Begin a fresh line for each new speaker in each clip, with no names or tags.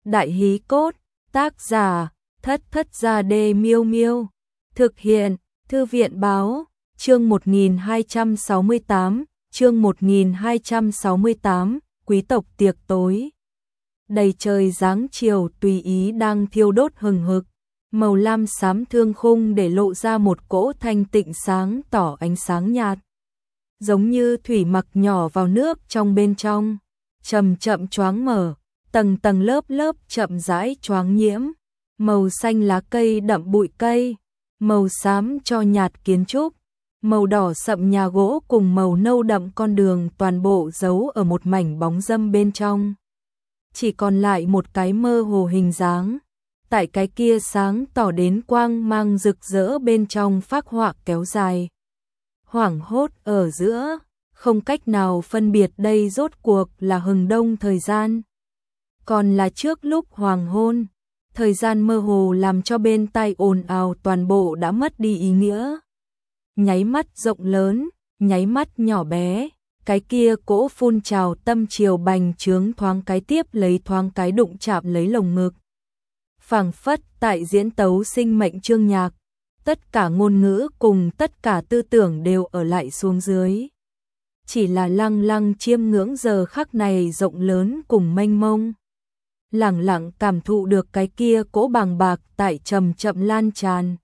Đại hí cốt, tác giả, Thất Thất Gia Đê Miêu Miêu. Thực hiện, Thư viện báo, chương 1268, quý tộc tiệc tối. Đầy trời dáng chiều tùy ý đang thiêu đốt hừng hực, màu lam xám thương khung để lộ ra một cỗ thanh tịnh sáng tỏ ánh sáng nhạt. Giống như thủy mặc nhỏ vào nước trong bên trong, chậm chậm choáng mở, tầng tầng lớp lớp chậm rãi choáng nhiễm, màu xanh lá cây đậm bụi cây, màu xám cho nhạt kiến trúc, màu đỏ sậm nhà gỗ cùng màu nâu đậm con đường toàn bộ giấu ở một mảnh bóng râm bên trong. Chỉ còn lại một cái mơ hồ hình dáng, tại cái kia sáng tỏ đến quang mang rực rỡ bên trong phác họa kéo dài. Hoảng hốt ở giữa, không cách nào phân biệt đây rốt cuộc là hừng đông thời gian, còn là trước lúc hoàng hôn. Thời gian mơ hồ làm cho bên tai ồn ào toàn bộ đã mất đi ý nghĩa. Nháy mắt rộng lớn, nháy mắt nhỏ bé, cái kia cỗ phun trào tâm chiều bành trướng thoáng cái tiếp lấy thoáng cái đụng chạm lấy lồng ngực. Phảng phất tại diễn tấu sinh mệnh chương nhạc, tất cả ngôn ngữ cùng tất cả tư tưởng đều ở lại xuống dưới. Chỉ là lăng lăng chiêm ngưỡng giờ khắc này rộng lớn cùng mênh mông. Lẳng lặng cảm thụ được cái kia cỗ bàng bạc tại chậm chậm lan tràn.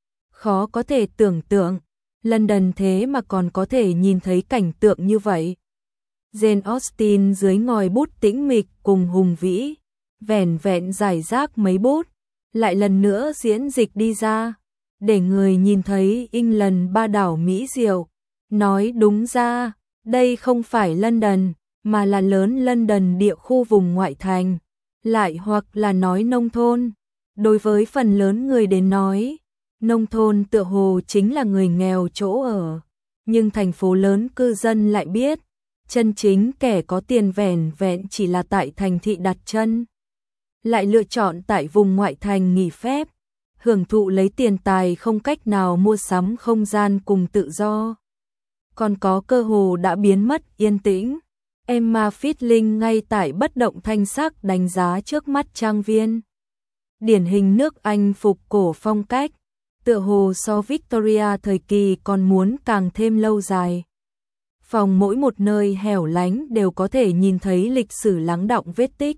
Khó có thể tưởng tượng, London thế mà còn có thể nhìn thấy cảnh tượng như vậy. Jane Austen dưới ngòi bút tĩnh mịch cùng hùng vĩ, vẻn vẹn giải rác mấy bút, lại lần nữa diễn dịch đi ra, để người nhìn thấy England ba đảo mỹ diệu. Nói đúng ra, đây không phải London, mà là lớn London địa khu vùng ngoại thành. Lại hoặc là nói nông thôn. Đối với phần lớn người đến nói, nông thôn tựa hồ chính là người nghèo chỗ ở. Nhưng thành phố lớn cư dân lại biết, chân chính kẻ có tiền vẻn vẹn chỉ là tại thành thị đặt chân. Lại lựa chọn tại vùng ngoại thành nghỉ phép, hưởng thụ lấy tiền tài không cách nào mua sắm không gian cùng tự do. Còn có cơ hồ đã biến mất yên tĩnh. Emma Fitling ngay tại bất động thanh sắc đánh giá trước mắt trang viên. Điển hình nước Anh phục cổ phong cách, tựa hồ so Victoria thời kỳ còn muốn càng thêm lâu dài. Phòng mỗi một nơi hẻo lánh đều có thể nhìn thấy lịch sử lắng đọng vết tích.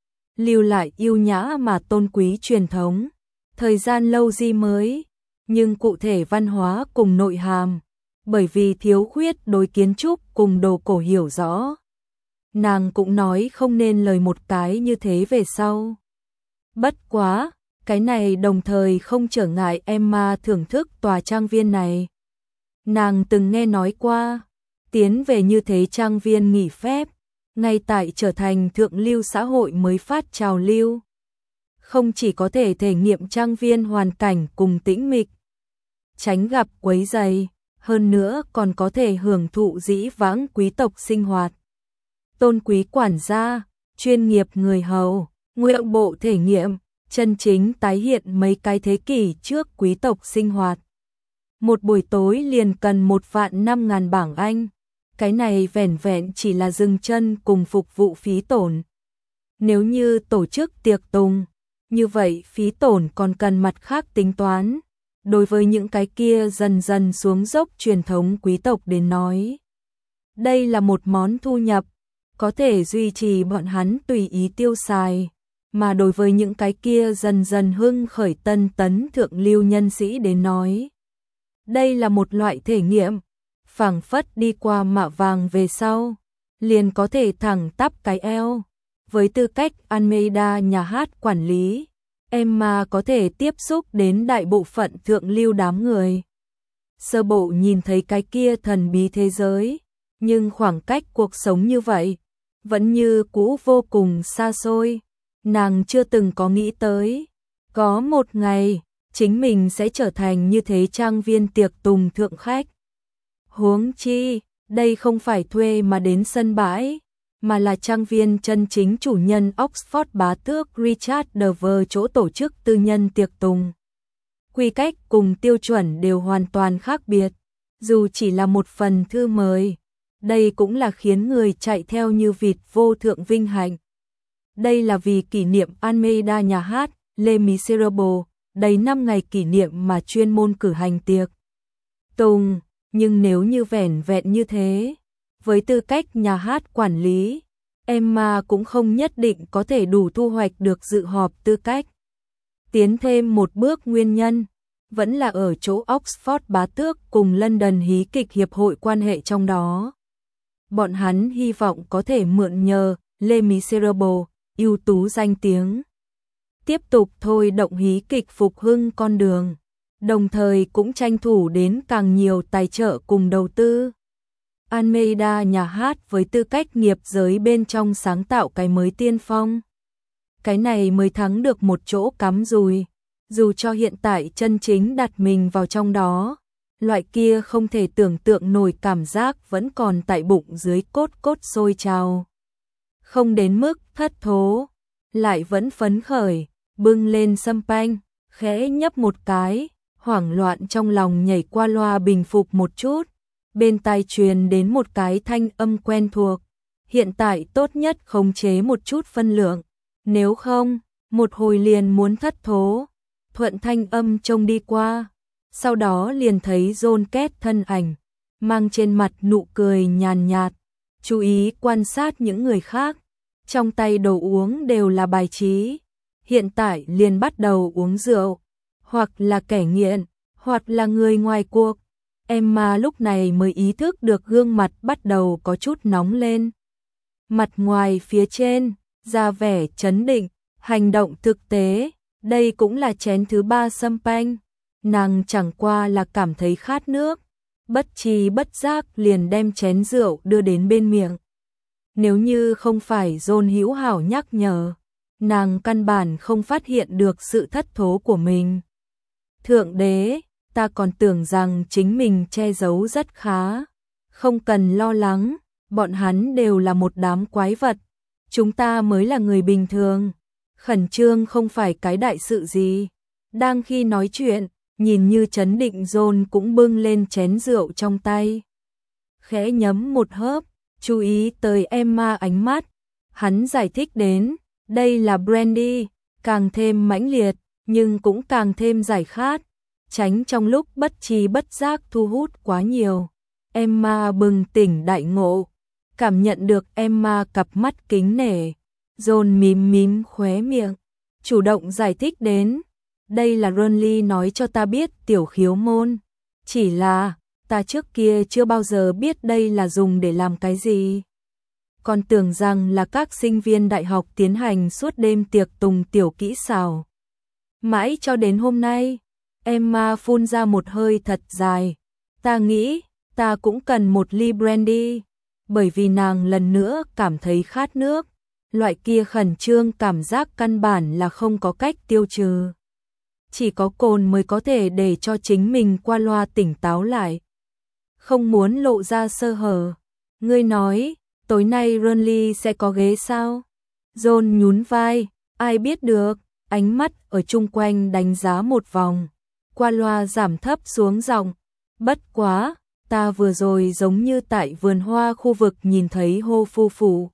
Lưu lại yêu nhã mà tôn quý truyền thống, thời gian lâu di mới, nhưng cụ thể văn hóa cùng nội hàm, bởi vì thiếu khuyết đối kiến trúc cùng đồ cổ hiểu rõ. Nàng cũng nói không nên lời một cái như thế về sau. Bất quá, cái này đồng thời không trở ngại Emma thưởng thức tòa trang viên này. Nàng từng nghe nói qua, tiến về như thế trang viên nghỉ phép, ngay tại trở thành thượng lưu xã hội mới phát trào lưu. Không chỉ có thể thể nghiệm trang viên hoàn cảnh cùng tĩnh mịch, tránh gặp quấy rầy, hơn nữa còn có thể hưởng thụ dĩ vãng quý tộc sinh hoạt. Tôn quý quản gia, chuyên nghiệp người hầu, nguyện bộ thể nghiệm, chân chính tái hiện mấy cái thế kỷ trước quý tộc sinh hoạt. Một buổi tối liền cần 1.500.000 bảng Anh, cái này vẻn vẹn chỉ là dừng chân cùng phục vụ phí tổn. Nếu như tổ chức tiệc tùng, như vậy phí tổn còn cần mặt khác tính toán. Đối với những cái kia dần dần xuống dốc truyền thống quý tộc đến nói, đây là một món thu nhập, có thể duy trì bọn hắn tùy ý tiêu xài, mà đối với những cái kia dần dần hưng khởi tân tấn thượng lưu nhân sĩ đến nói, đây là một loại thể nghiệm, phảng phất đi qua mạ vàng về sau, liền có thể thẳng tắp cái eo. Với tư cách Almeida nhà hát quản lý, Emma có thể tiếp xúc đến đại bộ phận thượng lưu đám người. Sơ bộ nhìn thấy cái kia thần bí thế giới, nhưng khoảng cách cuộc sống như vậy vẫn như cũ vô cùng xa xôi. Nàng chưa từng có nghĩ tới, có một ngày, chính mình sẽ trở thành như thế trang viên tiệc tùng thượng khách. Huống chi, đây không phải thuê mà đến sân bãi, mà là trang viên chân chính chủ nhân Oxford bá tước Richard Dover chỗ tổ chức tư nhân tiệc tùng. Quy cách cùng tiêu chuẩn đều hoàn toàn khác biệt, dù chỉ là một phần thư mời. Đây cũng là khiến người chạy theo như vịt vô thượng vinh hạnh. Đây là vì kỷ niệm Almeida nhà hát Les Miserables, đầy 5 ngày kỷ niệm mà chuyên môn cử hành tiệc tùng, nhưng nếu như vẻn vẹn như thế, với tư cách nhà hát quản lý, Emma cũng không nhất định có thể đủ thu hoạch được dự họp tư cách. Tiến thêm một bước nguyên nhân, vẫn là ở chỗ Oxford bá tước cùng London hí kịch hiệp hội quan hệ trong đó. Bọn hắn hy vọng có thể mượn nhờ Les Miserables, ưu tú danh tiếng, tiếp tục thôi động hí kịch phục hưng con đường, đồng thời cũng tranh thủ đến càng nhiều tài trợ cùng đầu tư. Almeida nhà hát với tư cách nghiệp giới bên trong sáng tạo cái mới tiên phong. Cái này mới thắng được một chỗ cắm rùi, dù cho hiện tại chân chính đặt mình vào trong đó, loại kia không thể tưởng tượng nổi cảm giác vẫn còn tại bụng dưới cốt sôi trào. Không đến mức thất thố, lại vẫn phấn khởi, bưng lên champagne, khẽ nhấp một cái, hoảng loạn trong lòng nhảy qua loa bình phục một chút, bên tai truyền đến một cái thanh âm quen thuộc, hiện tại tốt nhất khống chế một chút phân lượng, nếu không, một hồi liền muốn thất thố. Thuận thanh âm trông đi qua, sau đó liền thấy John Kết thân ảnh, mang trên mặt nụ cười nhàn nhạt, chú ý quan sát những người khác, trong tay đồ uống đều là bài trí, hiện tại liền bắt đầu uống rượu, hoặc là kẻ nghiện, hoặc là người ngoài cuộc. Emma lúc này mới ý thức được gương mặt bắt đầu có chút nóng lên. Mặt ngoài phía trên, ra vẻ trấn định, hành động thực tế, đây cũng là chén thứ 3 champagne. Nàng chẳng qua là cảm thấy khát nước, bất tri bất giác liền đem chén rượu đưa đến bên miệng. Nếu như không phải John hữu hảo nhắc nhở, nàng căn bản không phát hiện được sự thất thố của mình. Thượng đế, ta còn tưởng rằng chính mình che giấu rất khá. Không cần lo lắng, bọn hắn đều là một đám quái vật. Chúng ta mới là người bình thường. Khẩn trương không phải cái đại sự gì. Đang khi nói chuyện, nhìn như trấn định John cũng bưng lên chén rượu trong tay. Khẽ nhấm một hớp, chú ý tới Emma ánh mắt. Hắn giải thích đến, đây là brandy, càng thêm mãnh liệt, nhưng cũng càng thêm giải khát. Tránh trong lúc bất tri bất giác thu hút quá nhiều. Emma bừng tỉnh đại ngộ, cảm nhận được Emma cặp mắt kính nể. John mím mím khóe miệng, chủ động giải thích đến, đây là Ronly nói cho ta biết tiểu khiếu môn. Chỉ là, ta trước kia chưa bao giờ biết đây là dùng để làm cái gì. Còn tưởng rằng là các sinh viên đại học tiến hành suốt đêm tiệc tùng tiểu kỹ xảo. Mãi cho đến hôm nay, Emma phun ra một hơi thật dài. Ta nghĩ, ta cũng cần một ly brandy, bởi vì nàng lần nữa cảm thấy khát nước. Loại kia khẩn trương cảm giác căn bản là không có cách tiêu trừ. Chỉ có cồn mới có thể để cho chính mình qua loa tỉnh táo lại. Không muốn lộ ra sơ hở. Ngươi nói, tối nay Ronly sẽ có ghế sao? John nhún vai, ai biết được, ánh mắt ở chung quanh đánh giá một vòng. Qua loa giảm thấp xuống giọng, bất quá, ta vừa rồi giống như tại vườn hoa khu vực nhìn thấy hô phu phụ.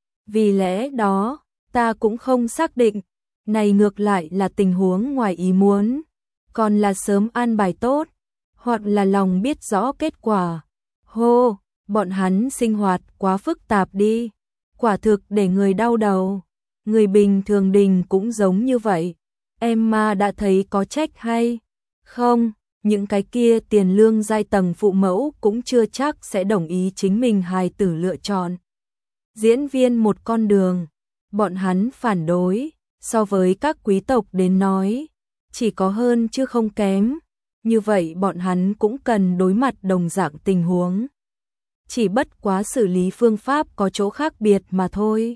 Vì lẽ đó, ta cũng không xác định, này ngược lại là tình huống ngoài ý muốn, còn là sớm an bài tốt, hoặc là lòng biết rõ kết quả. Hô, bọn hắn sinh hoạt quá phức tạp đi, quả thực để người đau đầu. Người bình thường đình cũng giống như vậy. Emma đã thấy có trách hay không, những cái kia tiền lương giai tầng phụ mẫu cũng chưa chắc sẽ đồng ý chính mình hài tử lựa chọn diễn viên một con đường. Bọn hắn phản đối, so với các quý tộc đến nói, chỉ có hơn chứ không kém. Như vậy bọn hắn cũng cần đối mặt đồng dạng tình huống. Chỉ bất quá xử lý phương pháp có chỗ khác biệt mà thôi.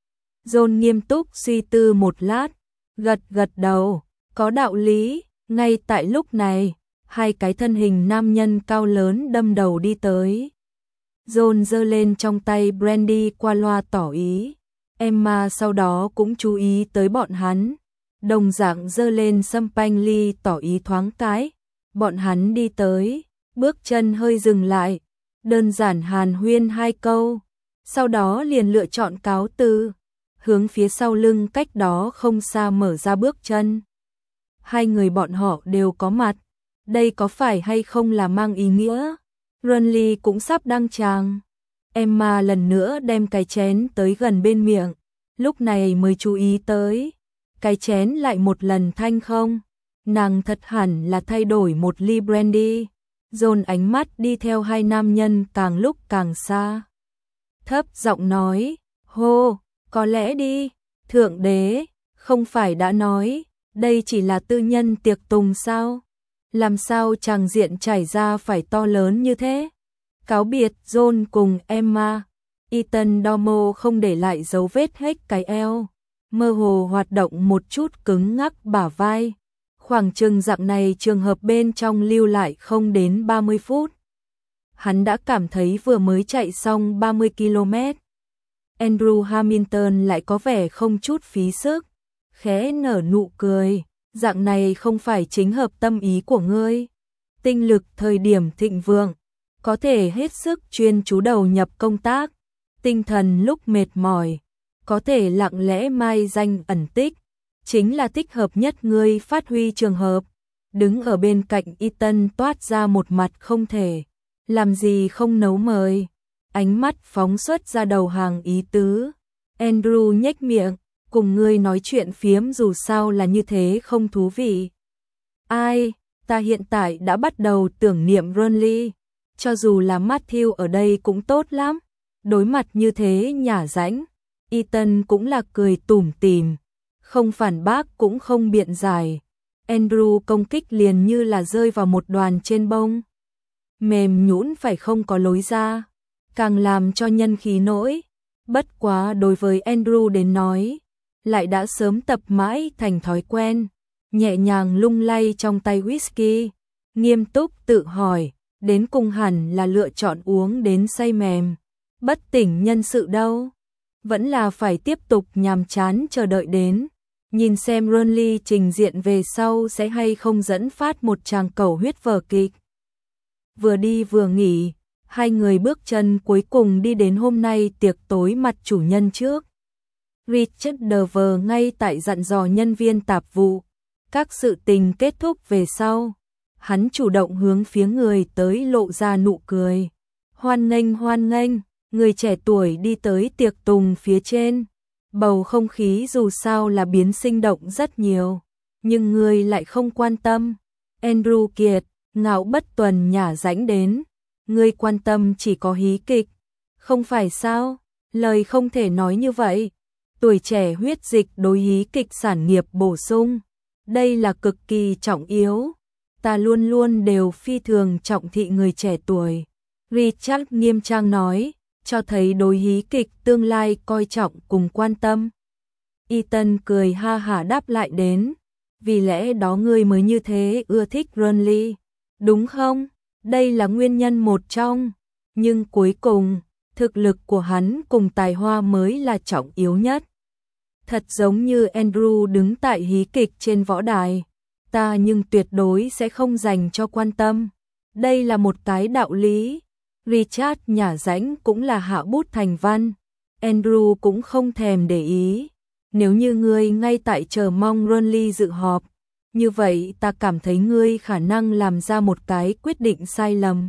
John nghiêm túc suy tư một lát, gật đầu, có đạo lý. Ngay tại lúc này, hai cái thân hình nam nhân cao lớn đâm đầu đi tới. John giơ lên trong tay brandy qua loa tỏ ý. Emma sau đó cũng chú ý tới bọn hắn. Đồng dạng giơ lên champagne ly tỏ ý thoáng cái. Bọn hắn đi tới, bước chân hơi dừng lại. Đơn giản hàn huyên hai câu. Sau đó liền lựa chọn cáo từ. hướng phía sau lưng cách đó không xa mở ra bước chân. Hai người bọn họ đều có mặt, đây có phải hay không là mang ý nghĩa Renly cũng sắp đăng tràng. Emma lần nữa đem cái chén tới gần bên miệng, lúc này mới chú ý tới, cái chén lại một lần thanh không. Nàng thật hẳn là thay đổi một ly brandy. Dồn ánh mắt đi theo hai nam nhân càng lúc càng xa. Thấp giọng nói, hô, có lẽ đi, thượng đế, không phải đã nói, đây chỉ là tư nhân tiệc tùng sao? Làm sao tràng diện trải ra phải to lớn như thế? Cáo biệt John cùng Emma, Ethan Dormo không để lại dấu vết hết cái eo, mơ hồ hoạt động một chút cứng ngắc bả vai. Khoảng chừng dạng này trường hợp bên trong lưu lại không đến 30 phút. Hắn đã cảm thấy vừa mới chạy xong 30 km. Andrew Hamilton lại có vẻ không chút phí sức, khẽ nở nụ cười, dạng này không phải chính hợp tâm ý của ngươi. Tinh lực thời điểm thịnh vượng, có thể hết sức chuyên chú đầu nhập công tác, tinh thần lúc mệt mỏi, có thể lặng lẽ mai danh ẩn tích, chính là thích hợp nhất ngươi phát huy trường hợp. Đứng ở bên cạnh Ethan toát ra một mặt không thể làm gì không nấu mời, ánh mắt phóng xuất ra đầu hàng ý tứ. Andrew nhếch miệng, cùng ngươi nói chuyện phiếm dù sao là như thế không thú vị. Ai, ta hiện tại đã bắt đầu tưởng niệm Renly, cho dù là Matthew ở đây cũng tốt lắm. Đối mặt như thế nhả rãnh, Ethan cũng là cười tủm tỉm, không phản bác cũng không biện giải. Andrew công kích liền như là rơi vào một đoàn trên bông mềm nhũn phải không có lối ra, càng làm cho nhân khí nổi. Bất quá đối với Andrew đến nói, lại đã sớm tập mãi thành thói quen, nhẹ nhàng lung lay trong tay whisky, nghiêm túc tự hỏi, đến cùng hẳn là lựa chọn uống đến say mềm, bất tỉnh nhân sự đâu, vẫn là phải tiếp tục nhàm chán chờ đợi đến, nhìn xem Renly trình diện về sau sẽ hay không dẫn phát một tràng cầu huyết vở kịch. Vừa đi vừa nghỉ, hai người bước chân cuối cùng đi đến hôm nay tiệc tối mặt chủ nhân trước. Richard Dover ngay tại dặn dò nhân viên tạp vụ, các sự tình kết thúc về sau, hắn chủ động hướng phía người tới lộ ra nụ cười. Hoan nghênh, người trẻ tuổi đi tới tiệc tùng phía trên. Bầu không khí dù sao là biến sinh động rất nhiều, nhưng người lại không quan tâm. Andrew Kiệt, ngạo bất tuần nhả rãnh đến, người quan tâm chỉ có hí kịch, không phải sao? Lời không thể nói như vậy. Tuổi trẻ huyết dịch đối hí kịch sản nghiệp bổ sung, đây là cực kỳ trọng yếu. Ta luôn luôn đều phi thường trọng thị người trẻ tuổi. Richard nghiêm trang nói, cho thấy đối hí kịch tương lai coi trọng cùng quan tâm. Ethan cười ha hả đáp lại đến, vì lẽ đó ngươi mới như thế ưa thích Renly, đúng không? Đây là nguyên nhân một trong, nhưng cuối cùng, thực lực của hắn cùng tài hoa mới là trọng yếu nhất. Thật giống như Andrew đứng tại hí kịch trên võ đài, ta nhưng tuyệt đối sẽ không dành cho quan tâm. Đây là một cái đạo lý. Richard nhả rãnh cũng là hạ bút thành văn. Andrew cũng không thèm để ý. Nếu như ngươi ngay tại chờ mong Renly dự họp, như vậy ta cảm thấy ngươi khả năng làm ra một cái quyết định sai lầm.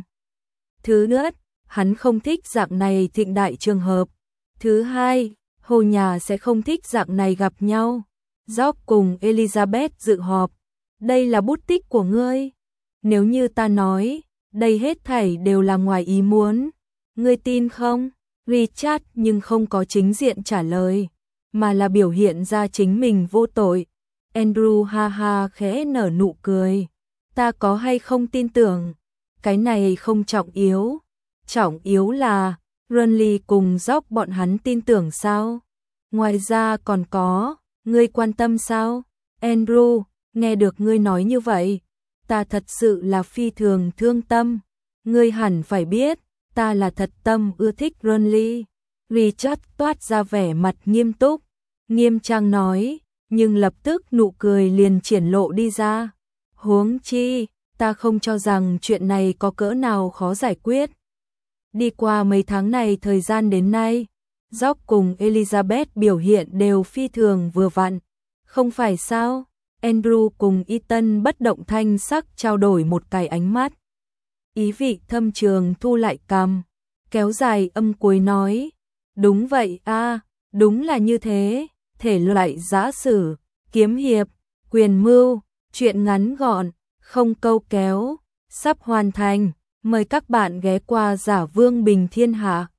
Thứ nhất, hắn không thích dạng này thịnh đại trường hợp. Thứ hai, Hồ nhà sẽ không thích dạng này gặp nhau. Job cùng Elizabeth dự họp. Đây là bút tích của ngươi. Nếu như ta nói, đây hết thảy đều là ngoài ý muốn, ngươi tin không? Richard nhưng không có chính diện trả lời, mà là biểu hiện ra chính mình vô tội. Andrew ha ha khẽ nở nụ cười. Ta có hay không tin tưởng, cái này không trọng yếu. Trọng yếu là, Renly cùng Job bọn hắn tin tưởng sao? Ngoài ra còn có, ngươi quan tâm sao? Andrew, nghe được ngươi nói như vậy, ta thật sự là phi thường thương tâm. Ngươi hẳn phải biết, ta là thật tâm ưa thích Renly. Richard toát ra vẻ mặt nghiêm túc, nghiêm trang nói, nhưng lập tức nụ cười liền triển lộ đi ra. Huống chi, ta không cho rằng chuyện này có cỡ nào khó giải quyết. Đi qua mấy tháng này thời gian đến nay, George cùng Elizabeth biểu hiện đều phi thường vừa vặn. Không phải sao? Andrew cùng Ethan bất động thanh sắc trao đổi một cái ánh mắt. Ý vị thâm trường thu lại cằm, kéo dài âm cuối nói. Đúng vậy a, đúng là như thế, thể loại giã sử, kiếm hiệp, quyền mưu, truyện ngắn gọn, không câu kéo, sắp hoàn thành, mời các bạn ghé qua Giả Vương Bình Thiên Hạ.